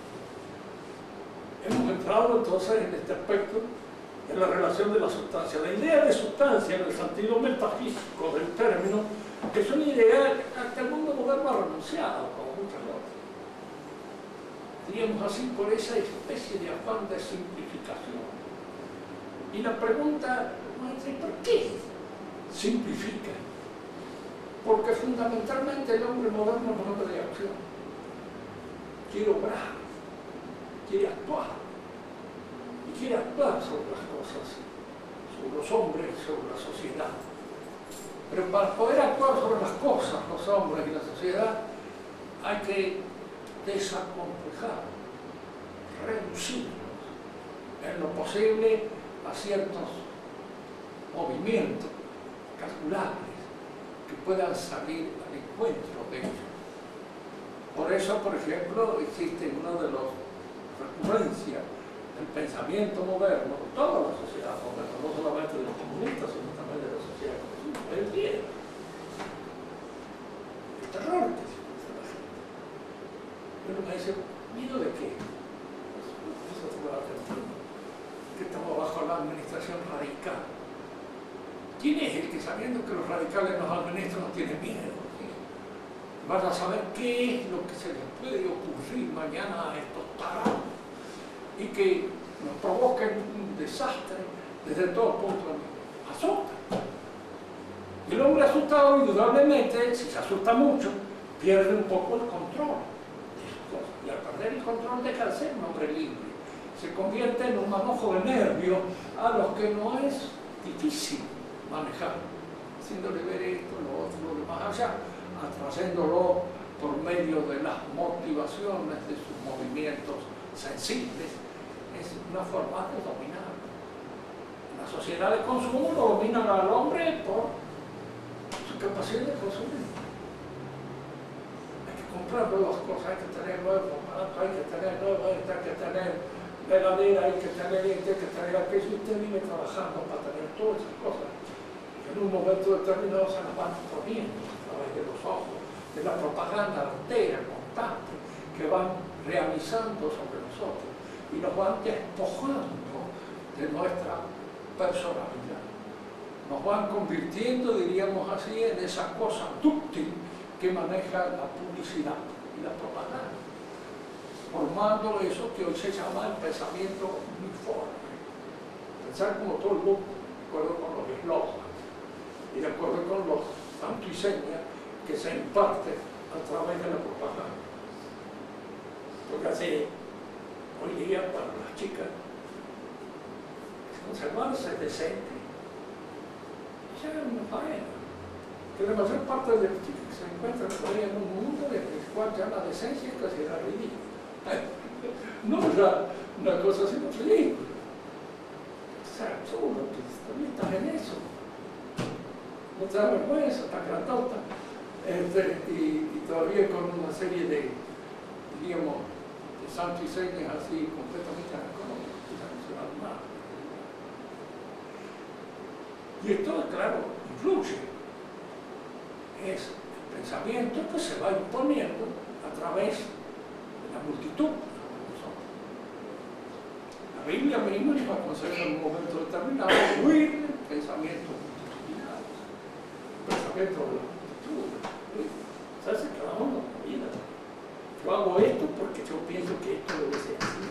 Speaker 1: Hemos entrado entonces en este aspecto de la relación de la sustancia. La idea de sustancia, en el sentido metafísico del término, es una idea que el mundo moderno ha renunciado, como muchas otras. Diríamos así, por esa especie de afán de simplificación. Y la pregunta es, ¿por qué simplifica? Porque fundamentalmente el hombre moderno es un hombre de acción. Quiere obrar, quiere actuar. Y quiere actuar sobre las cosas, sobre los hombres, sobre la sociedad. Pero para poder actuar sobre las cosas, los hombres y la sociedad, hay que desacomplejar, reducirlos en lo posible a ciertos movimientos calculables que puedan salir al encuentro de ellos. Por eso, por ejemplo, existe una de las recurrencias del pensamiento moderno, de toda la sociedad moderna, no solamente de los comunistas, sino también de la sociedad comunista, el miedo, el terror que se produce en la gente. Pero me dice, ¿miedo de qué? Eso es lo argentino, que estamos bajo la administración radical. ¿Quién es el que, sabiendo que los radicales nos administran, no tiene miedo? Van a saber qué es lo que se les puede ocurrir mañana a estos tarados y que nos provoquen un desastre desde todo punto de vista. Asusta. Y el hombre asustado, indudablemente, si se asusta mucho, pierde un poco el control de sus cosas. Y al perder el control deja de ser un hombre libre. Se convierte en un manojo de nervios a los que no es difícil manejar, haciéndole ver esto, lo otro, lo demás allá, atrayéndolo por medio de las motivaciones de sus movimientos sensibles. Es una forma de dominar. En la sociedad de consumo lo dominan al hombre por su capacidad de consumir. Hay que comprar nuevas cosas, hay que tener nuevos aparatos, hay que tener nuevos, hay que tener heladera, hay que tener esto, hay que tener aquello. Usted vive trabajando para tener todas esas cosas. En un momento determinado se las van poniendo a través de los ojos, de la propaganda artera, constante, que van realizando sobre nosotros. y nos van despojando de nuestra personalidad. Nos van convirtiendo, diríamos así, en esa cosa dúctil que maneja la publicidad y la propaganda, formando eso que hoy se llama el pensamiento uniforme. Pensar como todo el mundo, de acuerdo con los eslóganos y de acuerdo con los santo y seña que se imparten a través de la propaganda. Porque así, hoy día para las chicas, conservarse decente, ya es una faena. Que la mayor parte de los chicos se encuentran todavía en un mundo en el cual ya la decencia es casi la ridícula. No ya una cosa sino ridícula. O sea, absurdo, que también estás en eso. No te da vergüenza, estás grandota. Y todavía con una serie de, diríamos, de santos y señas así completamente anacrónicos, que ya no se van más. Y esto, claro, influye. Es el pensamiento que se va imponiendo a través de la multitud. La Biblia misma nos aconseja en un momento determinado huir del pensamiento multitudinario, el pensamiento de la multitud. Se hace cada uno en la vida. Yo hago esto porque yo pienso que esto debe ser así.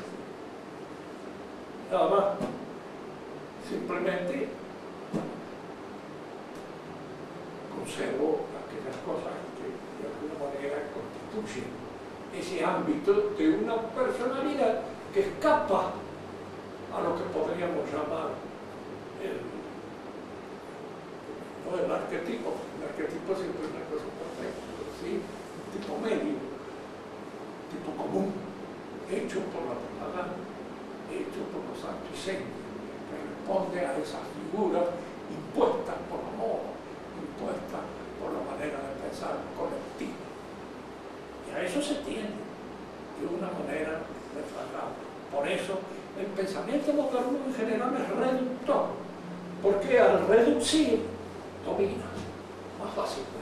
Speaker 1: Nada más. Simplemente conservo aquellas cosas que de alguna manera constituyen ese ámbito de una personalidad que escapa a lo que podríamos llamar no el arquetipo. El arquetipo siempre es una cosa perfecta, ¿sí? Un tipo medio, un tipo común, hecho por la propaganda, hecho por los santos y señas, que responde a esas figuras impuestas por la moda, impuesta por la manera de pensar colectiva. Y a eso se tiende de una manera desfasada. Por eso el pensamiento moderno en general es reductor, porque al reducir domina más fácilmente.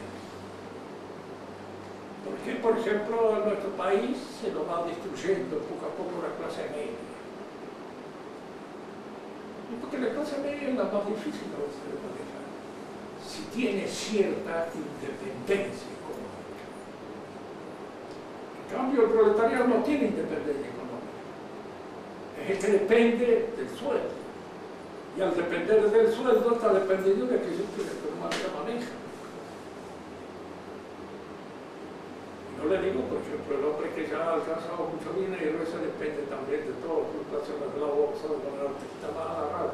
Speaker 1: Porque, por ejemplo, en nuestro país se lo va destruyendo poco a poco la clase media. Y porque la clase media es la más difícil a veces de manejar, si tiene cierta independencia económica. En cambio, el proletariado no tiene independencia económica. Es el que depende del sueldo. Y al depender del sueldo está dependiendo de aquello que de alguna manera maneja. Y no le digo, por ejemplo, el hombre que ya ha alcanzado mucho dinero, ese depende también de todas las fluctuaciones de la bolsa, de manera que está más agarrado.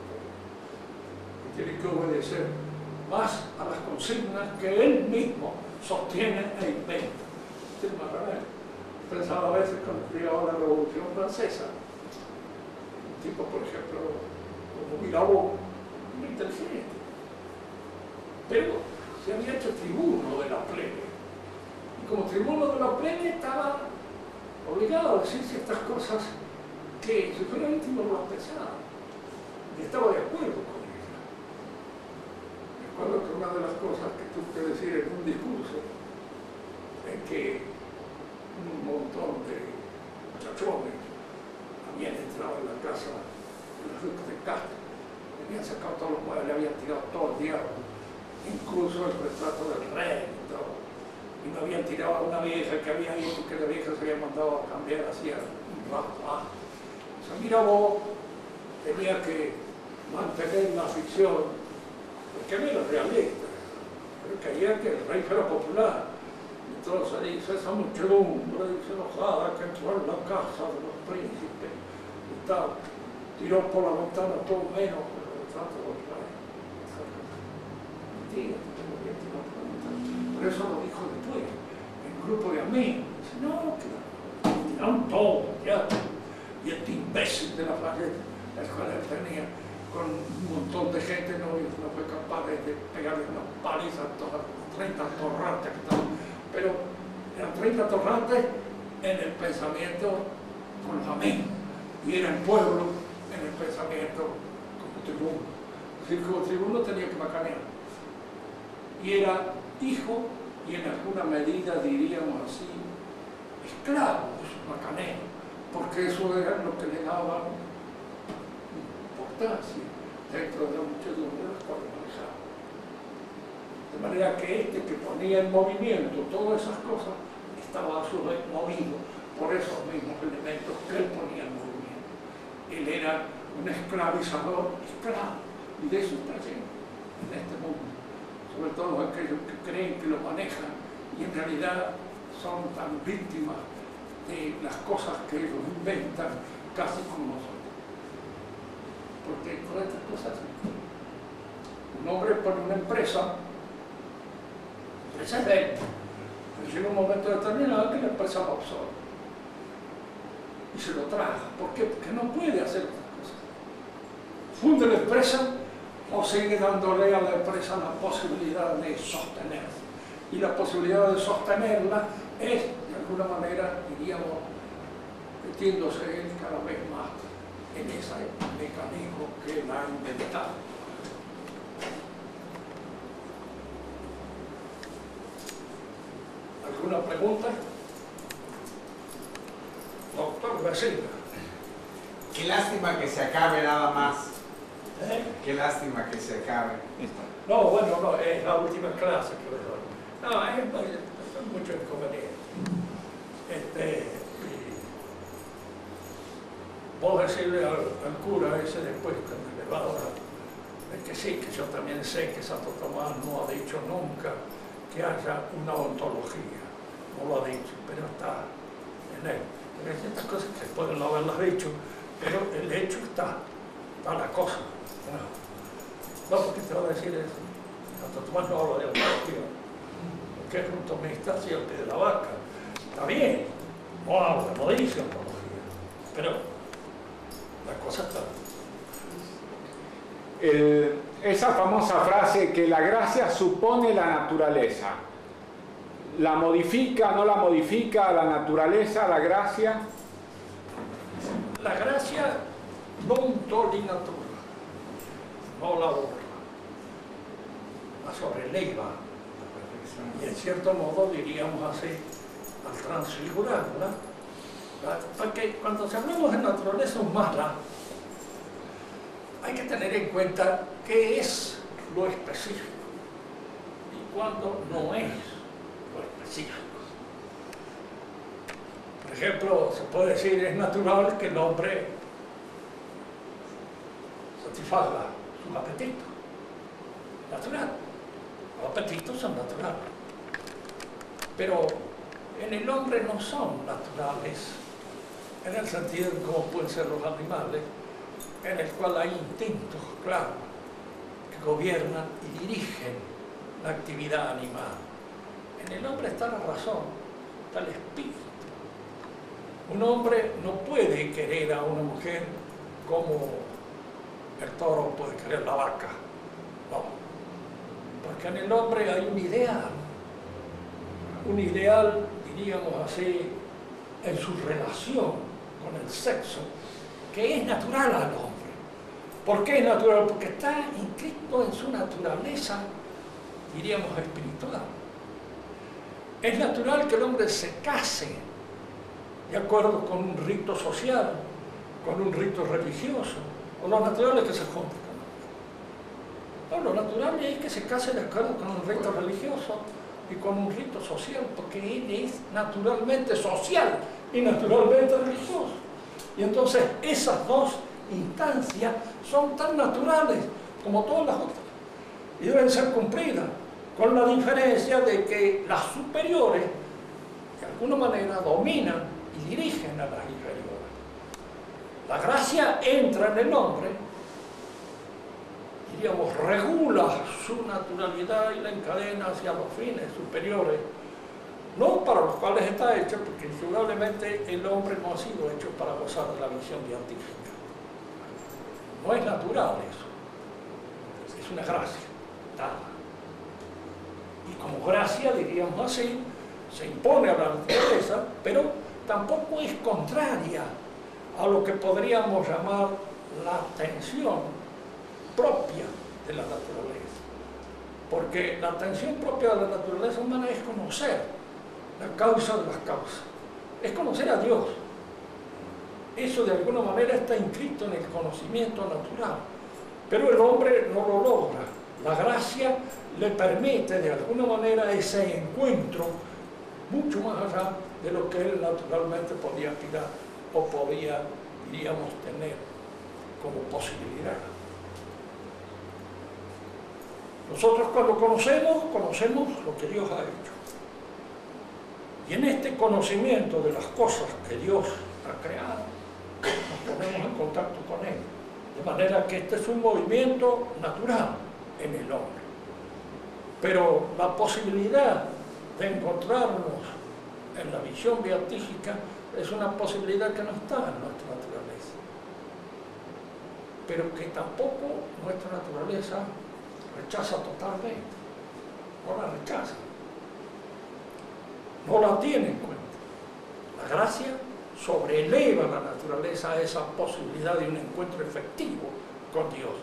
Speaker 1: Y tiene que obedecer más a las consignas que él mismo sostiene e inventa. Este es más grave. Pensaba a veces cuando llegaba la Revolución Francesa, un tipo, por ejemplo, como Mirabeau, muy inteligente, pero se había hecho tribuno de la plebe. Y como tribuno de la plebe estaba obligado a decir ciertas cosas que su primer íntimo no las pensaba. Y estaba de acuerdo con ella. Recuerdo que una de las cosas que tuve que decir en un discurso es que un montón de muchachones habían entrado en la casa de los duques de Castro, habían sacado todos los muebles, habían tirado todo el diablo, incluso el retrato del rey y todo. Y no habían tirado a una vieja que había ido, que la vieja se había mandado a cambiar hacía un rato. O sea, Mirabeau tenía que mantener la ficción, porque él era realista, pero creía que el rey fuera popular. Entonces dice, esa muchedumbre enojada que entró en la casa de los príncipes y tal, tiró por la ventana todo menos el retrato del rey. Mentira, pero eso lo dijo después, en un grupo de amigos. Dice, no, claro, tiraron todo, ya. Y este imbécil de la Flayette, el cual él tenía, con un montón de gente, no fue capaz de pegarle una paliza a todas las 30 torrantes que estaban. Pero eran 30 torrantes en el pensamiento con los amigos, y era el pueblo en el pensamiento como tribuno. Es decir, como tribuno tenía que macanear. Y era hijo, y en alguna medida diríamos así, esclavo de sus macaneos, porque eso era lo que le daba importancia dentro de la muchedumbre de las cuales manejaba. De manera que este que ponía en movimiento todas esas cosas estaba a su vez movido por esos mismos elementos que él ponía en movimiento. Él era un esclavizador esclavo, y de eso está lleno en este mundo, sobre todo aquellos que creen que lo manejan y en realidad son tan víctimas de las cosas que ellos inventan casi como nosotros. Porque con estas cosas, un hombre pone una empresa, esa es de él, pero llega un momento determinado que la empresa lo absorbe y se lo traga. ¿Por qué? Porque no puede hacer otras cosas. Funde la empresa o sigue dándole a la empresa la posibilidad de sostenerse. Y la posibilidad de sostenerla es, de alguna manera, diríamos, metiéndose él cada vez más en ese mecanismo que él ha inventado. ¿Alguna pregunta? Doctor Becerra.
Speaker 2: Qué lástima que se acabe nada más.
Speaker 1: ¿Eh?
Speaker 2: Qué lástima que se acabe.
Speaker 1: No, bueno, no, es la última clase que le doy. No, hay mucho inconveniente. Vos decirle al cura ese después cuando le va a orar, es que sí, que yo también sé que Santo Tomás no ha dicho nunca que haya una ontología, no lo ha dicho, pero está en él. Porque hay ciertas cosas que pueden no haberlas dicho, pero el hecho está la cosa. No, porque te va a decir eso. Santo Tomás no habla de ontología, porque es un tomista hacia el pie de la vaca. Está bien, no habla, no dice ontología, pero la cosa está.
Speaker 3: Esa famosa frase que la gracia supone la naturaleza, ¿la modifica, no la modifica la naturaleza, la gracia?
Speaker 1: La gracia non toglie natura, no la borra, la sobreleva. Y en cierto modo, diríamos así, al transfigurarla, porque cuando hablamos de naturaleza humana, hay que tener en cuenta qué es lo específico y cuándo no es lo específico. Por ejemplo, se puede decir, es natural que el hombre satisfaga sus apetitos. Natural. Los apetitos son naturales. Pero en el hombre no son naturales, en el sentido de cómo pueden ser los animales, en el cual hay instintos claros que gobiernan y dirigen la actividad animal. En el hombre está la razón, está el espíritu. Un hombre no puede querer a una mujer como el toro puede querer la vaca, no. Porque en el hombre hay un ideal, diríamos así, en su relación con el sexo, que es natural al hombre. ¿Por qué es natural? Porque está inscrito en su naturaleza, diríamos, espiritual. Es natural que el hombre se case de acuerdo con un rito social, con un rito religioso, o lo natural es que se junte. No, lo natural es que se case de acuerdo con un rito religioso y con un rito social, porque él es naturalmente social y naturalmente religioso. Y entonces esas dos instancias son tan naturales como todas las otras y deben ser cumplidas, con la diferencia de que las superiores de alguna manera dominan y dirigen a las inferiores. La gracia entra en el hombre, diríamos, regula su naturalidad y la encadena hacia los fines superiores, no para los cuales está hecha, porque indudablemente el hombre no ha sido hecho para gozar de la visión beatífica. No es natural eso, es una gracia dada. Y como gracia, diríamos así, se impone a la naturaleza, pero tampoco es contraria a lo que podríamos llamar la tensión propia de la naturaleza. Porque la tensión propia de la naturaleza humana es conocer la causa de las causas, es conocer a Dios. eso de alguna manera está inscrito en el conocimiento natural, pero el hombre no lo logra. La gracia le permite de alguna manera ese encuentro mucho más allá de lo que él naturalmente podía aspirar o podía, diríamos, tener como posibilidad. Nosotros cuando conocemos lo que Dios ha hecho. Y en este conocimiento de las cosas que Dios ha creado, nos ponemos en contacto con Él. De manera que este es un movimiento natural en el hombre. Pero la posibilidad de encontrarnos en la visión beatífica es una posibilidad que no está en nuestra naturaleza. Pero que tampoco nuestra naturaleza rechaza totalmente. No la rechaza. No la tiene en cuenta. La gracia sobreeleva la naturaleza a esa posibilidad de un encuentro efectivo con Dios.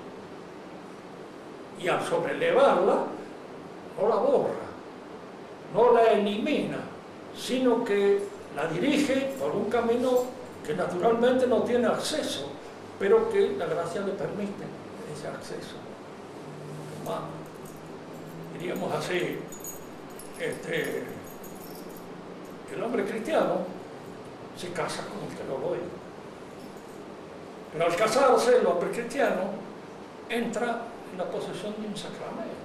Speaker 1: Y al sobrelevarla, no la borra, no la elimina, sino que la dirige por un camino que naturalmente no tiene acceso, pero que la gracia le permite ese acceso humano. Diríamos así, el hombre cristiano se casa con el que no lo es. Pero al casarse, el hombre cristiano entra en la posesión de un sacramento.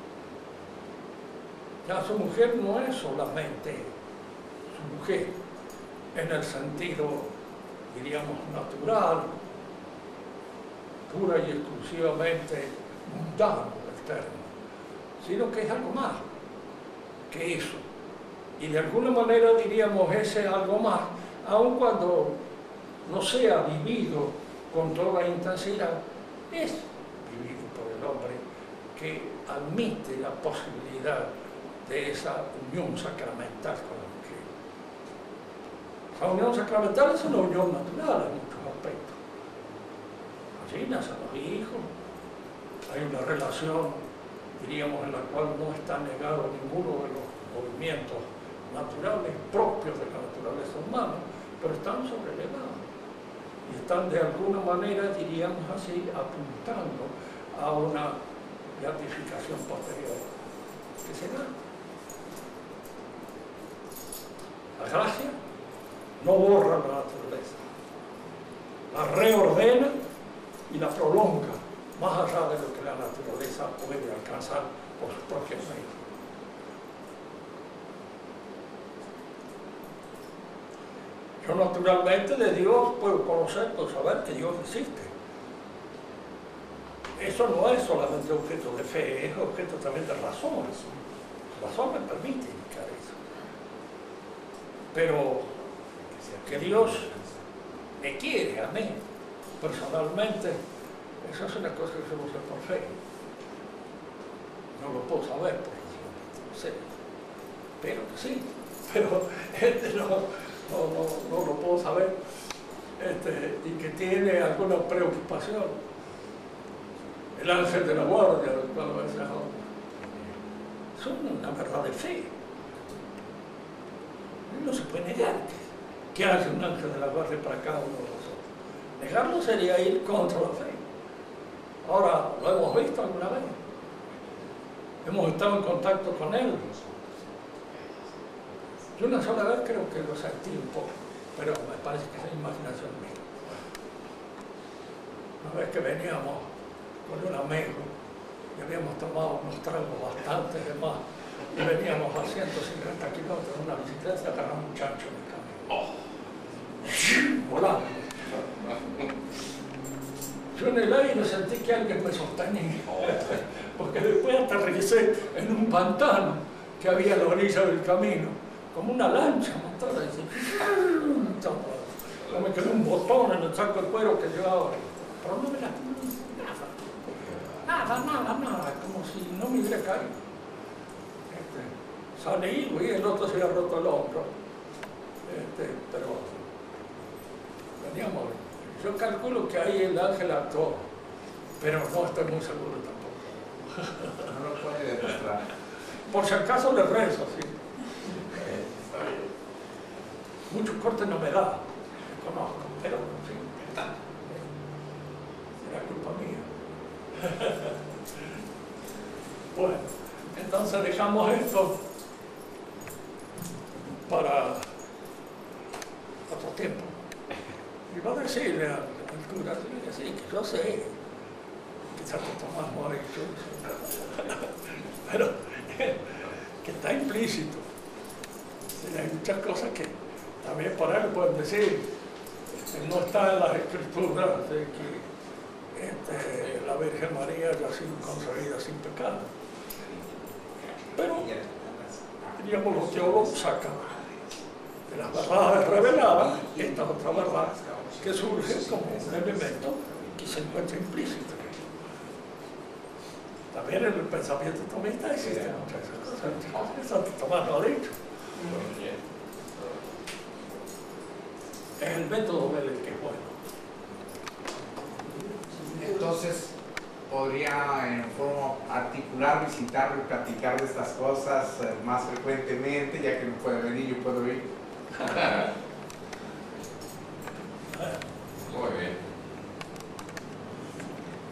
Speaker 1: Ya su mujer no es solamente su mujer en el sentido, diríamos, natural, pura y exclusivamente mundano del término, sino que es algo más que eso. Y de alguna manera diríamos ese algo más, aun cuando no sea vivido con toda intensidad, es vivido por el hombre que admite la posibilidad de esa unión sacramental con la mujer. La unión sacramental es una unión natural en muchos aspectos. Allí nacen los hijos, hay una relación, diríamos, en la cual no está negado ninguno de los movimientos naturales propios de la naturaleza humana, pero están sobrelevados y están de alguna manera, diríamos así, apuntando a una beatificación posterior que se da. La gracia no borra la naturaleza, la reordena y la prolonga más allá de lo que la naturaleza puede alcanzar por sus propios medios. Yo naturalmente de Dios puedo conocer, puedo saber que Dios existe. Eso no es solamente objeto de fe, es objeto también de razón. La razón me permite indicar eso. Pero que Dios me quiere a mí personalmente, eso es una cosa que yo no sé por fe. No lo puedo saber por razón, no sé. Pero sí, pero no lo puedo saber, y que tiene alguna preocupación. El ángel de la guardia, del cual a veces hablo, son una verdad de fe. No se puede negar que hace un ángel de la guardia para cada uno de nosotros. Negarlo sería ir contra la fe. Ahora, ¿lo hemos visto alguna vez? ¿Hemos estado en contacto con él? Yo una sola vez creo que lo sentí un poco, pero me parece que es imaginación mía. Una vez que veníamos con un amigo y habíamos tomado unos tragos bastante de más y veníamos a 150 kilómetros en una bicicleta, agarramos un chancho en el camino. Volando. Yo en el aire sentí que alguien me sostenía, porque después aterricé en un pantano que había a la orilla del camino, como una lancha montada, como me quedó un botón en el saco de cuero que llevaba, pero no me lastimó nada, como si no me hubiera caído. Salí y el otro se había roto el hombro, pero veníamos. Yo calculo que ahí el ángel actuó, pero no estoy muy seguro tampoco.
Speaker 2: No lo puede demostrar.
Speaker 1: Por si acaso le rezo, sí. Muchos cortes no me da, conozco, pero Bueno, entonces dejamos esto para otro tiempo. Y va a decirle al cura, tiene que decir que yo sé, quizás que Tomás no ha dicho eso, pero que está implícito. Sí, hay muchas cosas que también para él pueden decir, no está en las escrituras de que la Virgen María haya sido concebida sin pecado. Pero, diríamos, los teólogos sacan de las verdades reveladas esta otra verdad que surge como un elemento que se encuentra implícito. También en el pensamiento tomista existen muchas cosas que Santo Tomás lo ha dicho. Es el método del que es bueno.
Speaker 2: Entonces, podría en forma articular, visitarlo y platicar de estas cosas más frecuentemente, ya que no puede